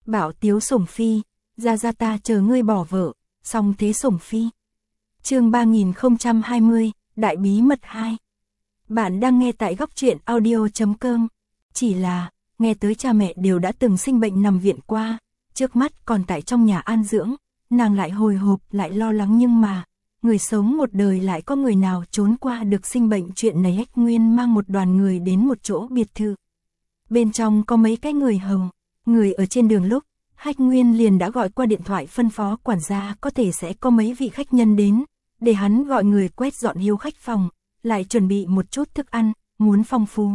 Bảo tiếu sủng phi, ra ta chờ ngươi bỏ vợ, song thế sủng phi. Chương 3020, Đại bí mật 2. Bạn đang nghe tại góc truyện audio.com. Chỉ là, nghe tới cha mẹ đều đã từng sinh bệnh nằm viện qua, trước mắt còn tại trong nhà an dưỡng, nàng lại hồi hộp lại lo lắng, nhưng mà, người sống một đời lại có người nào trốn qua được sinh bệnh chuyện này. Hách Nguyên mang một đoàn người đến một chỗ biệt thự. Bên trong có mấy cái người hầu, người ở trên đường lúc, Hách Nguyên liền đã gọi qua điện thoại phân phó quản gia có thể sẽ có mấy vị khách nhân đến, để hắn gọi người quét dọn hiếu khách phòng, lại chuẩn bị một chút thức ăn, muốn phong phú.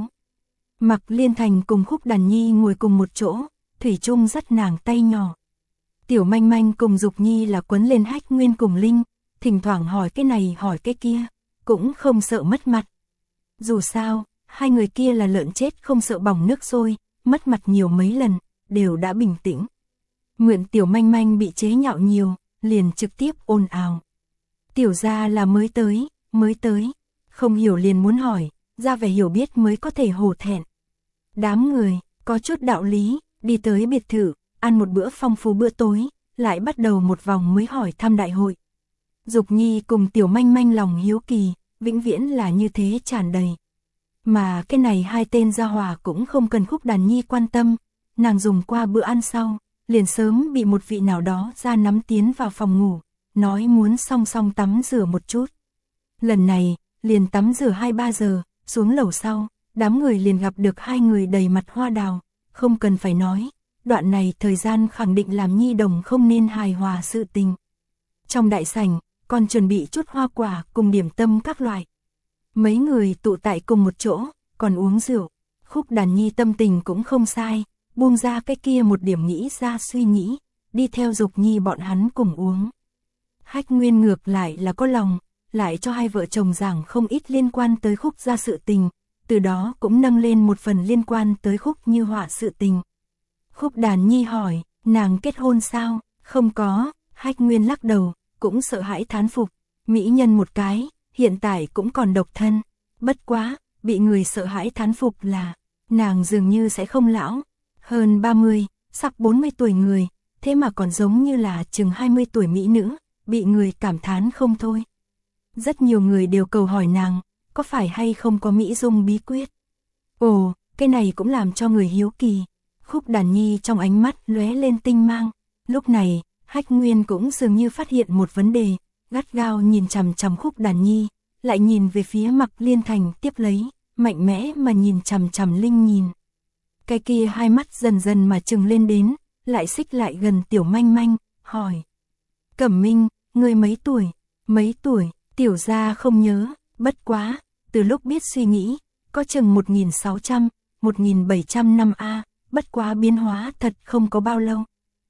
Mạc Liên Thành cùng Khúc Đàn Nhi ngồi cùng một chỗ, thủy chung dắt nàng tay nhỏ. Tiểu Manh Manh cùng Dục Nhi là quấn lên Hách Nguyên cùng Linh, thỉnh thoảng hỏi cái này hỏi cái kia, cũng không sợ mất mặt. Dù sao, hai người kia là lợn chết không sợ bỏng nước sôi, mất mặt nhiều mấy lần, đều đã bình tĩnh. Nguyện Tiểu Manh Manh bị chế nhạo nhiều, liền trực tiếp ồn ào. Tiểu gia là mới tới, không hiểu liền muốn hỏi, ra vẻ hiểu biết mới có thể hổ thẹn. Đám người, có chút đạo lý, đi tới biệt thự, ăn một bữa phong phú bữa tối, lại bắt đầu một vòng mới hỏi thăm đại hội. Dục Nhi cùng Tiểu Manh Manh lòng hiếu kỳ, vĩnh viễn là như thế tràn đầy. Mà cái này hai tên gia hỏa cũng không cần Khúc Đàn Nhi quan tâm, nàng dùng qua bữa ăn sau, liền sớm bị một vị nào đó ra nắm tiến vào phòng ngủ, nói muốn song song tắm rửa một chút. Lần này, liền tắm rửa 2-3 giờ, xuống lầu sau, đám người liền gặp được hai người đầy mặt hoa đào, không cần phải nói, đoạn này thời gian khẳng định làm nhi đồng không nên hài hòa sự tình. Trong đại sảnh, còn chuẩn bị chút hoa quả cùng điểm tâm các loại. Mấy người tụ tại cùng một chỗ, còn uống rượu. Khúc Đàn Nhi tâm tình cũng không sai, buông ra cái kia một điểm nghĩ ra suy nghĩ, đi theo Dục Nhi bọn hắn cùng uống. Hách Nguyên ngược lại là có lòng, lại cho hai vợ chồng giảng không ít liên quan tới Khúc gia sự tình, từ đó cũng nâng lên một phần liên quan tới Khúc Như Họa sự tình. Khúc Đàn Nhi hỏi, nàng kết hôn sao? Không có, Hách Nguyên lắc đầu, cũng sợ hãi thán phục, mỹ nhân một cái, hiện tại cũng còn độc thân, bất quá, bị người sợ hãi thán phục là, nàng dường như sẽ không lão, hơn 30, sắp 40 tuổi người, thế mà còn giống như là chừng 20 tuổi mỹ nữ, bị người cảm thán không thôi. Rất nhiều người đều cầu hỏi nàng, có phải hay không có mỹ dung bí quyết. Ồ, cái này cũng làm cho người hiếu kỳ. Khúc Đàn Nhi trong ánh mắt lóe lên tinh mang, lúc này, Hách Nguyên cũng dường như phát hiện một vấn đề, gắt gao nhìn chằm chằm Khúc Đàn Nhi, lại nhìn về phía Mạc Liên Thành tiếp lấy, mạnh mẽ mà nhìn chằm chằm Linh nhìn. Cái kia hai mắt dần dần mà trừng lên đến, lại xích lại gần Tiểu Manh Manh, hỏi. Cẩm Minh, ngươi mấy tuổi? Mấy tuổi? Tiểu gia không nhớ, bất quá, từ lúc biết suy nghĩ, có chừng 1600, 1700 năm a, bất quá biến hóa thật không có bao lâu.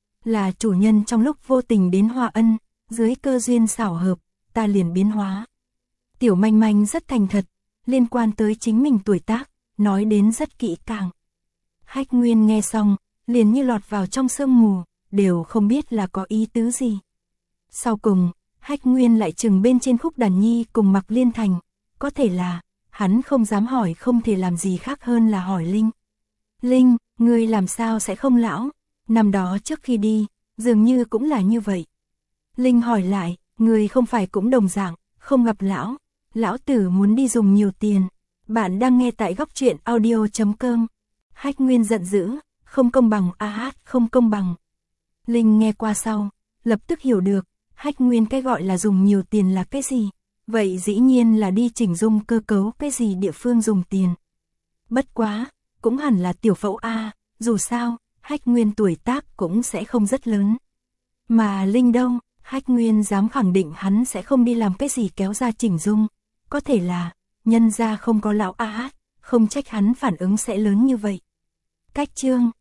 Là chủ nhân trong lúc vô tình đến Hoa Ân, dưới cơ duyên xảo hợp, ta liền biến hóa. Tiểu Manh Manh rất thành thật, liên quan tới chính mình tuổi tác, nói đến rất kỹ càng. Hách Nguyên nghe xong, liền như lọt vào trong sương mù, đều không biết là có ý tứ gì. Sau cùng, Hách Nguyên lại chừng bên trên Khúc Đàn Nhi cùng Mạc Liên Thành, có thể là, hắn không dám hỏi, không thể làm gì khác hơn là hỏi Linh. Linh, ngươi làm sao sẽ không lão? Năm đó trước khi đi, dường như cũng là như vậy. Linh hỏi lại, ngươi không phải cũng đồng dạng, không gặp lão, lão tử muốn đi dùng nhiều tiền. Bạn đang nghe tại góc truyện audio.com. Hách Nguyên giận dữ, không công bằng không công bằng. Linh nghe qua sau, lập tức hiểu được, Hách Nguyên cái gọi là dùng nhiều tiền là cái gì, vậy dĩ nhiên là đi chỉnh dung cơ cấu cái gì địa phương dùng tiền. Bất quá, cũng hẳn là tiểu phẫu dù sao, Hách Nguyên tuổi tác cũng sẽ không rất lớn. Mà Linh đâu, Hách Nguyên dám khẳng định hắn sẽ không đi làm cái gì kéo ra chỉnh dung, có thể là, nhân ra không có lão không trách hắn phản ứng sẽ lớn như vậy. Cách chương